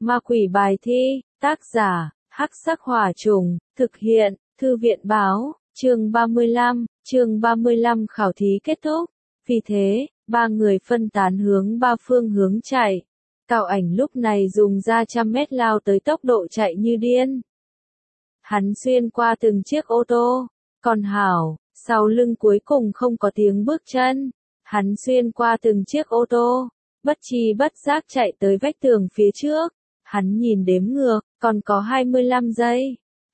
Ma quỷ bài thi, tác giả, Hắc Sắc Hỏa Trùng, thực hiện, Thư viện báo, chương 35 khảo thí kết thúc. Vì thế, ba người phân tán hướng ba phương hướng chạy. Cao Ảnh lúc này dùng ra 100 mét lao tới tốc độ chạy như điên. Hắn xuyên qua từng chiếc ô tô, còn Hảo, sau lưng cuối cùng không có tiếng bước chân. Hắn xuyên qua từng chiếc ô tô, bất tri bất giác chạy tới vách tường phía trước. Hắn nhìn đếm ngược, còn có 25 giây,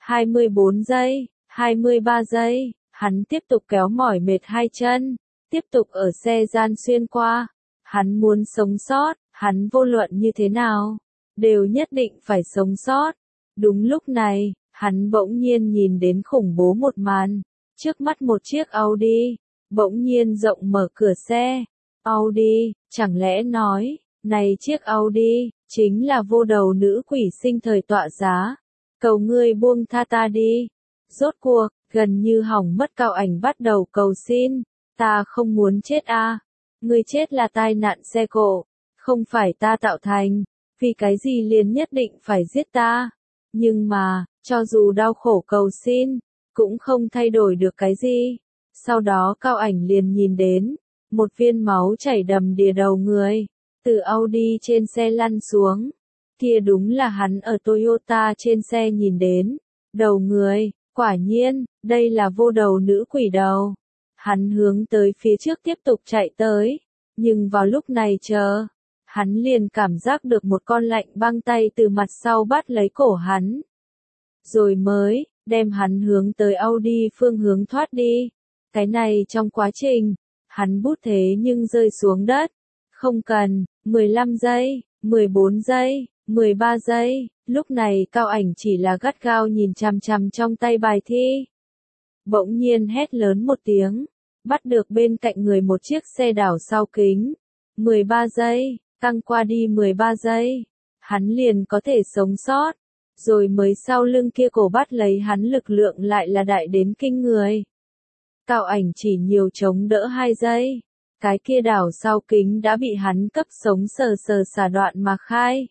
24 giây, 23 giây. Hắn tiếp tục kéo mỏi mệt hai chân, tiếp tục ở xe gian xuyên qua. Hắn muốn sống sót, hắn vô luận như thế nào, đều nhất định phải sống sót. Đúng lúc này, hắn bỗng nhiên nhìn đến khủng bố một màn. Trước mắt một chiếc Audi, bỗng nhiên rộng mở cửa xe. Audi, chẳng lẽ nói, này chiếc Audi, chính là vô đầu nữ quỷ sinh thời tọa giá. Cầu ngươi buông tha ta đi. Rốt cuộc, gần như hỏng mất Cao Ảnh bắt đầu cầu xin. Ta không muốn chết a. Ngươi chết là tai nạn xe cộ, không phải ta tạo thành, vì cái gì liền nhất định phải giết ta. Nhưng mà, cho dù đau khổ cầu xin, cũng không thay đổi được cái gì. Sau đó Cao Ảnh liền nhìn đến, một viên máu chảy đầm đìa đầu người, từ Audi trên xe lăn xuống. Kia đúng là hắn ở Toyota trên xe nhìn đến, đầu người, quả nhiên, đây là vô đầu nữ quỷ đầu. Hắn hướng tới phía trước tiếp tục chạy tới, nhưng vào lúc này hắn liền cảm giác được một con lạnh băng tay từ mặt sau bắt lấy cổ hắn. Rồi mới, đem hắn hướng tới Audi phương hướng thoát đi. Cái này trong quá trình, hắn bút thế nhưng rơi xuống đất. Không cần, 15 giây, 14 giây, 13 giây, lúc này Cao Ảnh chỉ là gắt gao nhìn chằm chằm trong tay bài thi. Bỗng nhiên hét lớn một tiếng, bắt được bên cạnh người một chiếc xe đảo sau kính. 13 giây, tăng qua đi 13 giây, hắn liền có thể sống sót. Rồi mới sau lưng kia cổ bắt lấy hắn lực lượng lại là đại đến kinh người. Cao Ảnh chỉ nhiều chống đỡ 2 giây, cái kia đảo sau kính đã bị hắn cấp sống sờ sờ xả đoạn mà khai.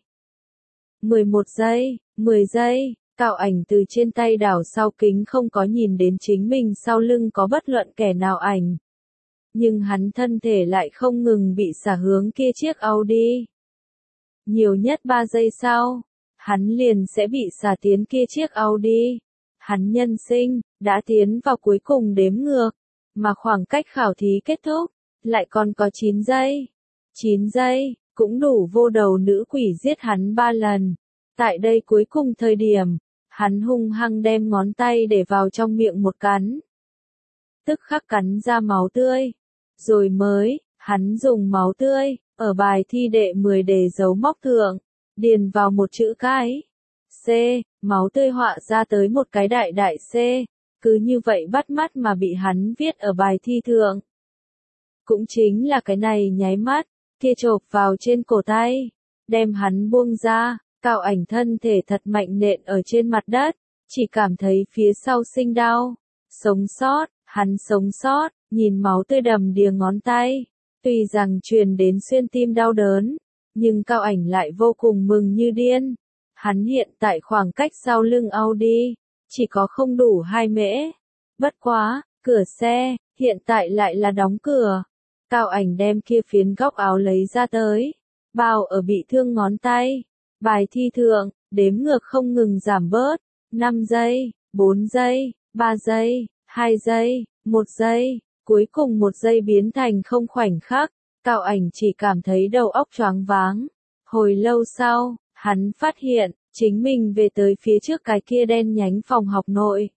11 giây, 10 giây, Cao Ảnh từ trên tay đảo sau kính không có nhìn đến chính mình sau lưng có bất luận kẻ nào ảnh. Nhưng hắn thân thể lại không ngừng bị xả hướng kia chiếc Audi. Nhiều nhất 3 giây sau, hắn liền sẽ bị xả tiến kia chiếc Audi. Hắn nhân sinh, đã tiến vào cuối cùng đếm ngược, mà khoảng cách khảo thí kết thúc, lại còn có 9 giây. 9 giây, cũng đủ vô đầu nữ quỷ giết hắn 3 lần. Tại đây cuối cùng thời điểm, hắn hung hăng đem ngón tay để vào trong miệng một cắn. Tức khắc cắn ra máu tươi. Rồi mới, hắn dùng máu tươi, ở bài thi đệ 10 để dấu móc thượng, điền vào một chữ cái. C, máu tươi họa ra tới một cái đại đại C, cứ như vậy bắt mắt mà bị hắn viết ở bài thi thượng. Cũng chính là cái này nháy mắt, kia chộp vào trên cổ tay, đem hắn buông ra, Cao Ảnh thân thể thật mạnh nện ở trên mặt đất, chỉ cảm thấy phía sau sinh đau. Sống sót, hắn sống sót, nhìn máu tươi đầm đìa ngón tay, tuy rằng truyền đến xuyên tim đau đớn, nhưng Cao Ảnh lại vô cùng mừng như điên. Hắn hiện tại khoảng cách sau lưng Audi, chỉ có không đủ 2 mễ. Bất quá, cửa xe, hiện tại lại là đóng cửa. Cao Ảnh đem kia phiến góc áo lấy ra tới, bao ở bị thương ngón tay. Bài thi thượng, đếm ngược không ngừng giảm bớt. 5 giây, 4 giây, 3 giây, 2 giây, 1 giây, cuối cùng 1 giây biến thành không khoảnh khắc. Cao Ảnh chỉ cảm thấy đầu óc choáng váng. Hồi lâu sau, hắn phát hiện, chính mình về tới phía trước cái kia đen nhánh phòng học nội.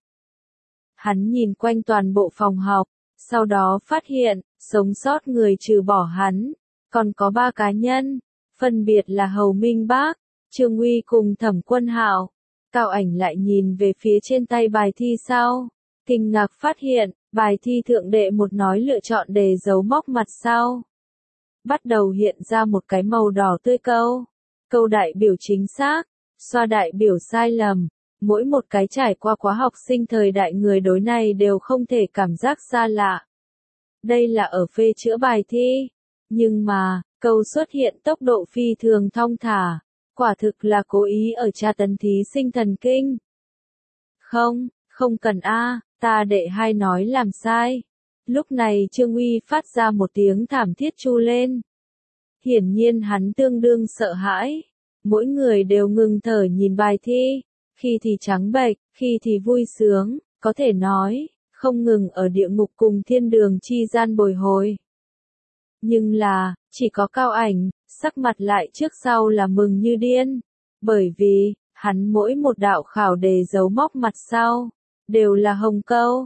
Hắn nhìn quanh toàn bộ phòng học, sau đó phát hiện, sống sót người trừ bỏ hắn, còn có 3 cá nhân, phân biệt là Hầu Minh Bác, Trương Uy cùng Thẩm Quân Hạo. Cao Ảnh lại nhìn về phía trên tay bài thi sau, kinh ngạc phát hiện, bài thi thượng đệ một nói lựa chọn đề dấu móc mặt sau. Bắt đầu hiện ra một cái màu đỏ tươi câu. Câu đại biểu chính xác, xoa đại biểu sai lầm. Mỗi một cái trải qua khóa học sinh thời đại người đối này đều không thể cảm giác xa lạ. Đây là ở phê chữa bài thi. Nhưng mà, câu xuất hiện tốc độ phi thường thong thả. Quả thực là cố ý ở tra tấn thí sinh thần kinh. Không, không cần a, ta đệ hai nói làm sai. Lúc này Trương Uy phát ra một tiếng thảm thiết tru lên. Hiển nhiên hắn tương đương sợ hãi. Mỗi người đều ngừng thở nhìn bài thi, khi thì trắng bệch, khi thì vui sướng, có thể nói, không ngừng ở địa ngục cùng thiên đường chi gian bồi hồi. Nhưng là, chỉ có Cao Ảnh, sắc mặt lại trước sau là mừng như điên, bởi vì, hắn mỗi một đạo khảo đề dấu mốc mặt sau, đều là hồng câu,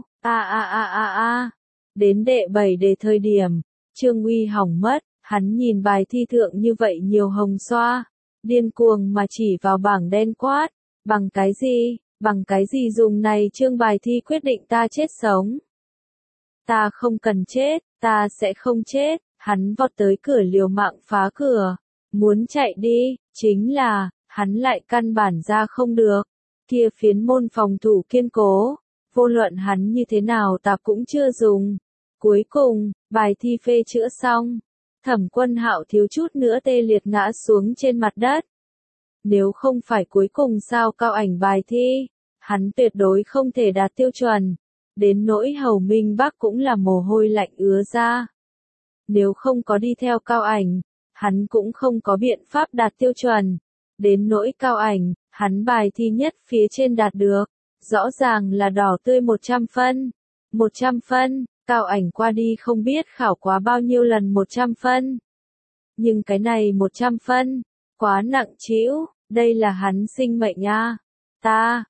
Đến đệ 7 đề thời điểm, Trương Uy hỏng mất, hắn nhìn bài thi thượng như vậy nhiều hồng xoa, điên cuồng mà chỉ vào bảng đen quát, bằng cái gì dùng này chương bài thi quyết định ta chết sống. Ta không cần chết, ta sẽ không chết, hắn vọt tới cửa liều mạng phá cửa, muốn chạy đi, chính là, hắn lại căn bản ra không được, kia phiến môn phòng thủ kiên cố, vô luận hắn như thế nào ta cũng chưa dùng. Cuối cùng, bài thi phê chữa xong, Thẩm Quân Hạo thiếu chút nữa tê liệt ngã xuống trên mặt đất. Nếu không phải cuối cùng sao Cao Ảnh bài thi, hắn tuyệt đối không thể đạt tiêu chuẩn. Đến nỗi Hầu Minh Bắc cũng là mồ hôi lạnh ứa ra. Nếu không có đi theo Cao Ảnh, hắn cũng không có biện pháp đạt tiêu chuẩn. Đến nỗi Cao Ảnh, hắn bài thi nhất phía trên đạt được, rõ ràng là đỏ tươi 100 phân. 100 phân, Cao Ảnh qua đi không biết khảo quá bao nhiêu lần 100 phân. Nhưng cái này 100 phân, quá nặng trĩu, đây là hắn sinh mệnh a. Ta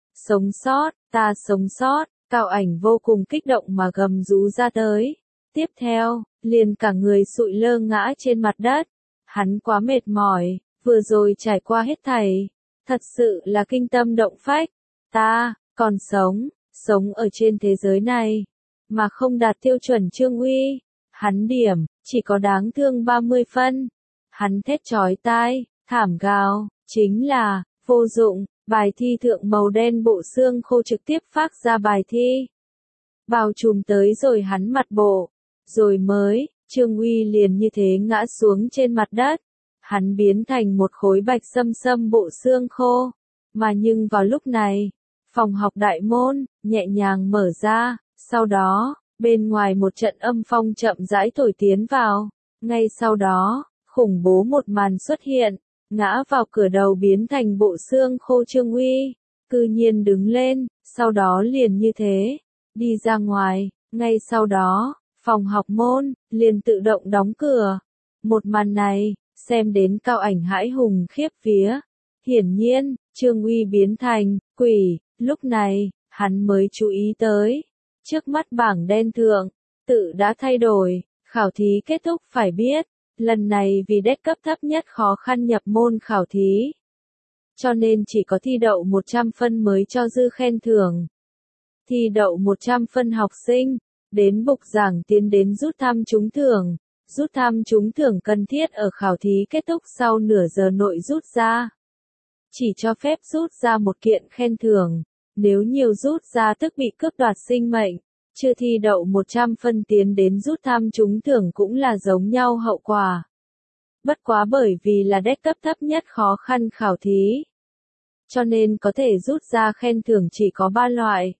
sống sót, Cao Ảnh vô cùng kích động mà gầm rú ra tới. Tiếp theo, liền cả người sụi lơ ngã trên mặt đất. Hắn quá mệt mỏi, vừa rồi trải qua hết thảy, thật sự là kinh tâm động phách. Ta, còn sống ở trên thế giới này, mà không đạt tiêu chuẩn Trương Uy. Hắn điểm, chỉ có đáng thương 30 phân. Hắn thét chói tai, thảm gào, chính là, vô dụng, bài thi thượng màu đen bộ xương khô trực tiếp phát ra bài thi. Bao trùm tới rồi hắn mặt bộ, rồi mới, Trương Uy liền như thế ngã xuống trên mặt đất. Hắn biến thành một khối bạch sâm sâm bộ xương khô. Mà nhưng vào lúc này, phòng học đại môn, nhẹ nhàng mở ra, sau đó, bên ngoài một trận âm phong chậm rãi thổi tiến vào. Ngay sau đó, khủng bố một màn xuất hiện, ngã vào cửa đầu biến thành bộ xương khô Trương Uy, cư nhiên đứng lên, sau đó liền như thế, đi ra ngoài, ngay sau đó, phòng học môn, liền tự động đóng cửa. Một màn này, xem đến Cao Ảnh hãi hùng khiếp vía. Hiển nhiên, Trương Uy biến thành quỷ, lúc này, hắn mới chú ý tới. Trước mắt bảng đen thượng, tự đã thay đổi, khảo thí kết thúc phải biết, lần này vì đét cấp thấp nhất khó khăn nhập môn khảo thí. Cho nên chỉ có thi đậu 100 phân mới cho dư khen thưởng. Thi đậu 100 phân học sinh, đến bục giảng tiến đến rút thăm trúng thưởng. Rút thăm trúng thưởng cần thiết ở khảo thí kết thúc sau nửa giờ nội rút ra. Chỉ cho phép rút ra một kiện khen thưởng, nếu nhiều rút ra tức bị cướp đoạt sinh mệnh. Chưa thi đậu 100 phân tiến đến rút thăm trúng thưởng cũng là giống nhau hậu quả. Bất quá bởi vì là đét cấp thấp nhất khó khăn khảo thí, cho nên có thể rút ra khen thưởng chỉ có 3 loại.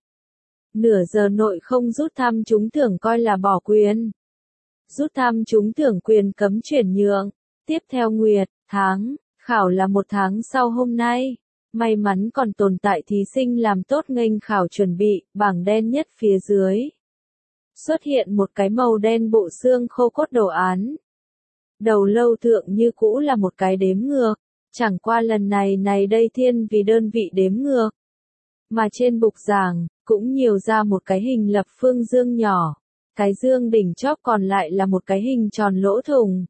Nửa giờ nội không rút thăm trúng thưởng coi là bỏ quyền. Rút thăm trúng thưởng quyền cấm chuyển nhượng. Tiếp theo nguyệt, tháng, khảo là 1 tháng sau hôm nay. May mắn còn tồn tại thí sinh làm tốt nghênh khảo chuẩn bị, bảng đen nhất phía dưới. Xuất hiện một cái màu đen bộ xương khô cốt đồ án. Đầu lâu thượng như cũ là một cái đếm ngược, chẳng qua lần này đây thiên vì đơn vị đếm ngược. Mà trên bục giảng, cũng nhiều ra một cái hình lập phương dương nhỏ. Cái dương đỉnh chóp còn lại là một cái hình tròn lỗ thủng.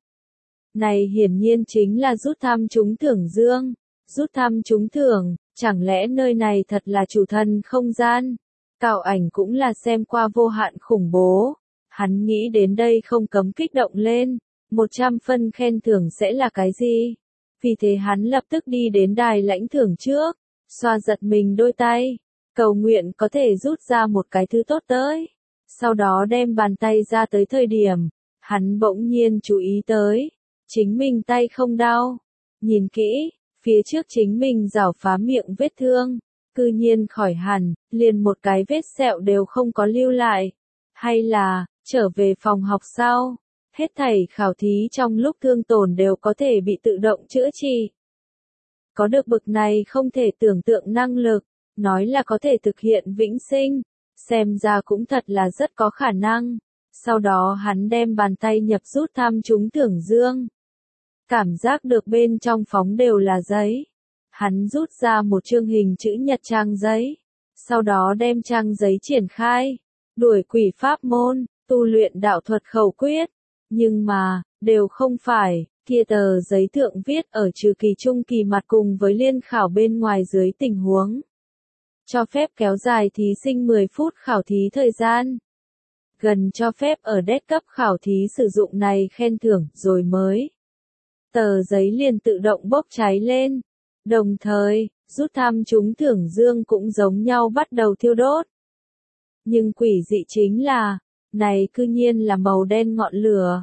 Này hiển nhiên chính là rút thăm trúng thưởng dương. Rút thăm trúng thưởng, chẳng lẽ nơi này thật là chủ thần không gian? Cao Ảnh cũng là xem qua vô hạn khủng bố. Hắn nghĩ đến đây không cấm kích động lên. 100 phân khen thưởng sẽ là cái gì? Vì thế hắn lập tức đi đến đài lãnh thưởng trước, xoa giật mình đôi tay, cầu nguyện có thể rút ra một cái thứ tốt tới. Sau đó đem bàn tay ra tới thời điểm, hắn bỗng nhiên chú ý tới, chính mình tay không đau. Nhìn kỹ, Phía trước chính mình rảo phá miệng vết thương, cư nhiên khỏi hẳn, liền một cái vết sẹo đều không có lưu lại. Hay là, trở về phòng học sau, hết thảy khảo thí trong lúc thương tổn đều có thể bị tự động chữa trị. Có được bực này không thể tưởng tượng năng lực, nói là có thể thực hiện vĩnh sinh, xem ra cũng thật là rất có khả năng. Sau đó hắn đem bàn tay nhập rút thăm trúng Tưởng Dương. Cảm giác được bên trong phóng đều là giấy. Hắn rút ra một chương hình chữ nhật trang giấy. Sau đó đem trang giấy triển khai. Đuổi quỷ pháp môn, tu luyện đạo thuật khẩu quyết. Nhưng mà, đều không phải, kia tờ giấy thượng viết ở trừ kỳ trung kỳ mặt cùng với liên khảo bên ngoài dưới tình huống. Cho phép kéo dài thí sinh 10 phút khảo thí thời gian. Gần cho phép ở đét cấp khảo thí sử dụng này khen thưởng rồi mới. Tờ giấy liền tự động bốc cháy lên. Đồng thời, rút thăm trúng Tưởng Dương cũng giống nhau bắt đầu thiêu đốt. Nhưng quỷ dị chính là, này cư nhiên là màu đen ngọn lửa.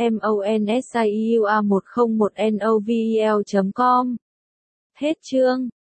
MONSIUA101NOVEL.com Hết chương.